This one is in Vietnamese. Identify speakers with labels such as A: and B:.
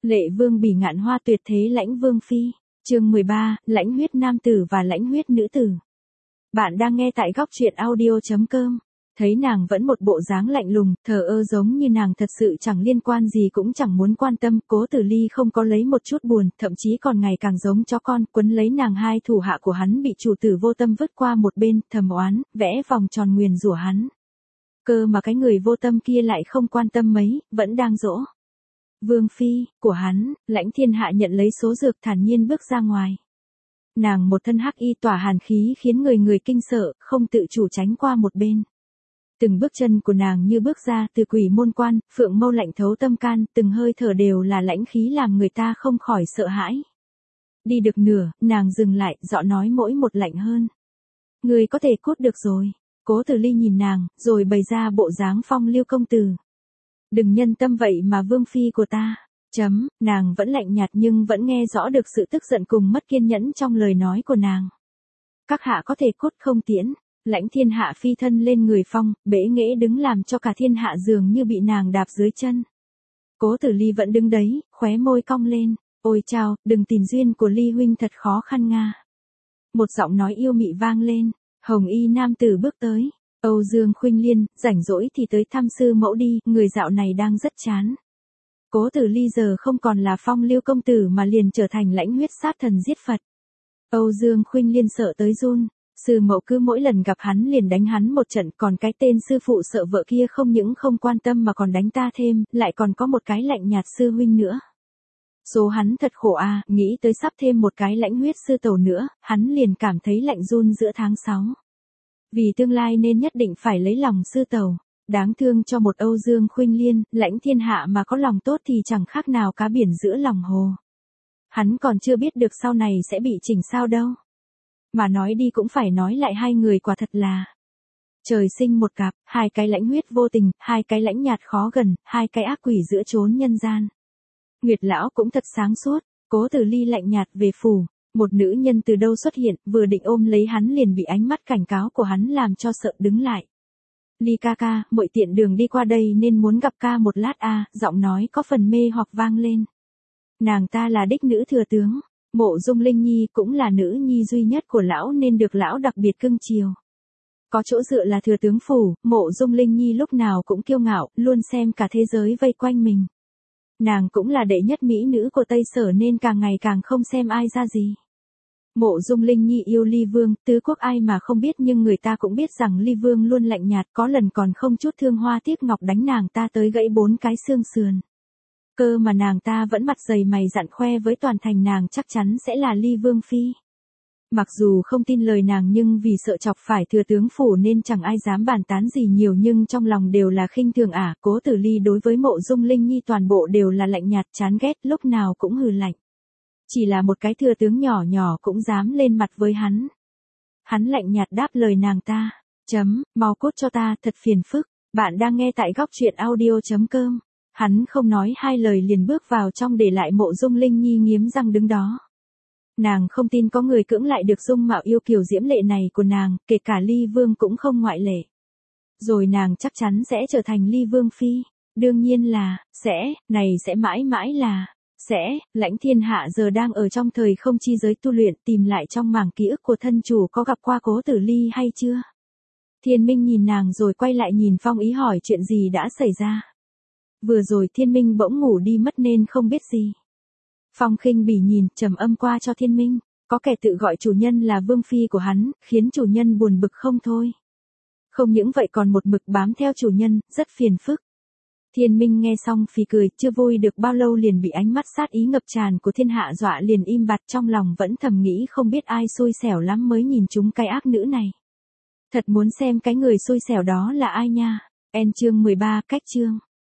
A: Lệ vương bỉ ngạn hoa tuyệt thế lãnh vương phi. Chương 13, lãnh huyết nam tử và lãnh huyết nữ tử. Bạn đang nghe tại góc truyện audio.com. Thấy nàng vẫn một bộ dáng lạnh lùng, thờ ơ giống như nàng thật sự chẳng liên quan gì cũng chẳng muốn quan tâm, Cố Tử Ly không có lấy một chút buồn, thậm chí còn ngày càng giống chó con, quấn lấy nàng. Hai thủ hạ của hắn bị chủ tử vô tâm vứt qua một bên, thầm oán, vẽ vòng tròn nguyền rủa hắn. Cơ mà cái người vô tâm kia lại không quan tâm mấy, vẫn đang dỗ vương phi của hắn. Lãnh Thiên Hạ nhận lấy số dược thản nhiên bước ra ngoài. Nàng một thân hắc y tỏa hàn khí khiến người kinh sợ, không tự chủ tránh qua một bên. Từng bước chân của nàng như bước ra từ quỷ môn quan, phượng mâu lạnh thấu tâm can, từng hơi thở đều là lãnh khí làm người ta không khỏi sợ hãi. Đi được nửa, nàng dừng lại, giọng nói mỗi một lạnh hơn. Người có thể cút được rồi. Cố Tử Ly nhìn nàng, rồi bày ra bộ dáng phong lưu công tử. Đừng nhân tâm vậy mà vương phi của ta. Nàng vẫn lạnh nhạt nhưng vẫn nghe rõ được sự tức giận cùng mất kiên nhẫn trong lời nói của nàng. Các hạ có thể cút không tiễn. Lãnh Thiên Hạ phi thân lên người phong, bẽ nghễ đứng làm cho cả thiên hạ dường như bị nàng đạp dưới chân. Cố Tử Ly vẫn đứng đấy, khóe môi cong lên. Ôi chao, đừng tìm duyên của Ly huynh thật khó khăn nga. Một giọng nói yêu mị vang lên, hồng y nam tử bước tới. Âu Dương Khuynh Liên, rảnh rỗi thì tới thăm sư mẫu đi, người dạo này đang rất chán. Cố Tử Ly giờ không còn là phong lưu công tử mà liền trở thành lãnh huyết sát thần giết Phật. Âu Dương Khuynh Liên sợ tới run. Sư mẫu cứ mỗi lần gặp hắn liền đánh hắn một trận, còn cái tên sư phụ sợ vợ kia không những không quan tâm mà còn đánh ta thêm, lại còn có một cái lạnh nhạt sư huynh nữa. Số hắn thật khổ à, nghĩ tới sắp thêm một cái lãnh huyết sư tẩu nữa, hắn liền cảm thấy lạnh run giữa tháng 6. Vì tương lai nên nhất định phải lấy lòng sư tẩu. Đáng thương cho một Âu Dương Khuynh Liên, Lãnh Thiên Hạ mà có lòng tốt thì chẳng khác nào cá biển giữa lòng hồ. Hắn còn chưa biết được sau này sẽ bị chỉnh sao đâu. Mà nói đi cũng phải nói lại, hai người quả thật là trời sinh một cặp, hai cái lãnh huyết vô tình, hai cái lãnh nhạt khó gần, hai cái ác quỷ giữa chốn nhân gian. Nguyệt lão cũng thật sáng suốt. Cố Tử Ly lạnh nhạt về phủ. Một nữ nhân từ đâu xuất hiện, vừa định ôm lấy hắn liền bị ánh mắt cảnh cáo của hắn làm cho sợ đứng lại. Ly ca ca, muội tiện đường đi qua đây nên muốn gặp ca một lát a. Giọng nói có phần mê hoặc vang lên. Nàng ta là đích nữ thừa tướng. Mộ Dung Linh Nhi cũng là nữ nhi duy nhất của lão nên được lão đặc biệt cưng chiều. Có chỗ dựa là thừa tướng phủ, Mộ Dung Linh Nhi lúc nào cũng kiêu ngạo, luôn xem cả thế giới vây quanh mình. Nàng cũng là đệ nhất mỹ nữ của Tây Sở nên càng ngày càng không xem ai ra gì. Mộ Dung Linh Nhi yêu Ly Vương, tứ quốc ai mà không biết, nhưng người ta cũng biết rằng Ly Vương luôn lạnh nhạt, có lần còn không chút thương hoa tiếc ngọc đánh nàng ta tới gãy 4 cái xương sườn. Cơ mà nàng ta vẫn mặt dày mày dặn khoe với toàn thành nàng chắc chắn sẽ là Ly Vương phi. Mặc dù không tin lời nàng nhưng vì sợ chọc phải thừa tướng phủ nên chẳng ai dám bàn tán gì nhiều, nhưng trong lòng đều là khinh thường ả. Cố Tử Ly đối với Mộ Dung Linh Nhi toàn bộ đều là lạnh nhạt chán ghét, lúc nào cũng hừ lạnh. Chỉ là một cái thừa tướng nhỏ nhỏ cũng dám lên mặt với hắn. Hắn lạnh nhạt đáp lời nàng ta. Mau cút cho ta, thật phiền phức. Bạn đang nghe tại góc truyện audio.com. Hắn không nói hai lời liền bước vào trong để lại Mộ Dung Linh Nhi nghiến răng đứng đó. Nàng không tin có người cưỡng lại được dung mạo yêu kiều diễm lệ này của nàng, kể cả Ly Vương cũng không ngoại lệ. Rồi nàng chắc chắn sẽ trở thành Ly Vương phi. Đương nhiên là, sẽ mãi mãi là, Lãnh Thiên Hạ giờ đang ở trong thời không chi giới tu luyện, tìm lại trong mảng ký ức của thân chủ có gặp qua Cố Tử Ly hay chưa. Thiên Minh nhìn nàng rồi quay lại nhìn Phong Ý hỏi chuyện gì đã xảy ra. Vừa rồi Thiên Minh bỗng ngủ đi mất nên không biết gì. Phong khinh bỉ nhìn, trầm âm qua cho Thiên Minh. Có kẻ tự gọi chủ nhân là vương phi của hắn, khiến chủ nhân buồn bực không thôi. Không những vậy còn một mực bám theo chủ nhân, rất phiền phức. Thiên Minh nghe xong phì cười, chưa vui được bao lâu liền bị ánh mắt sát ý ngập tràn của Thiên Hạ dọa liền im bặt, trong lòng vẫn thầm nghĩ không biết ai xui xẻo lắm mới nhìn chúng cái ác nữ này. Thật muốn xem cái người xui xẻo đó là ai nha. Chương 13, cách chương.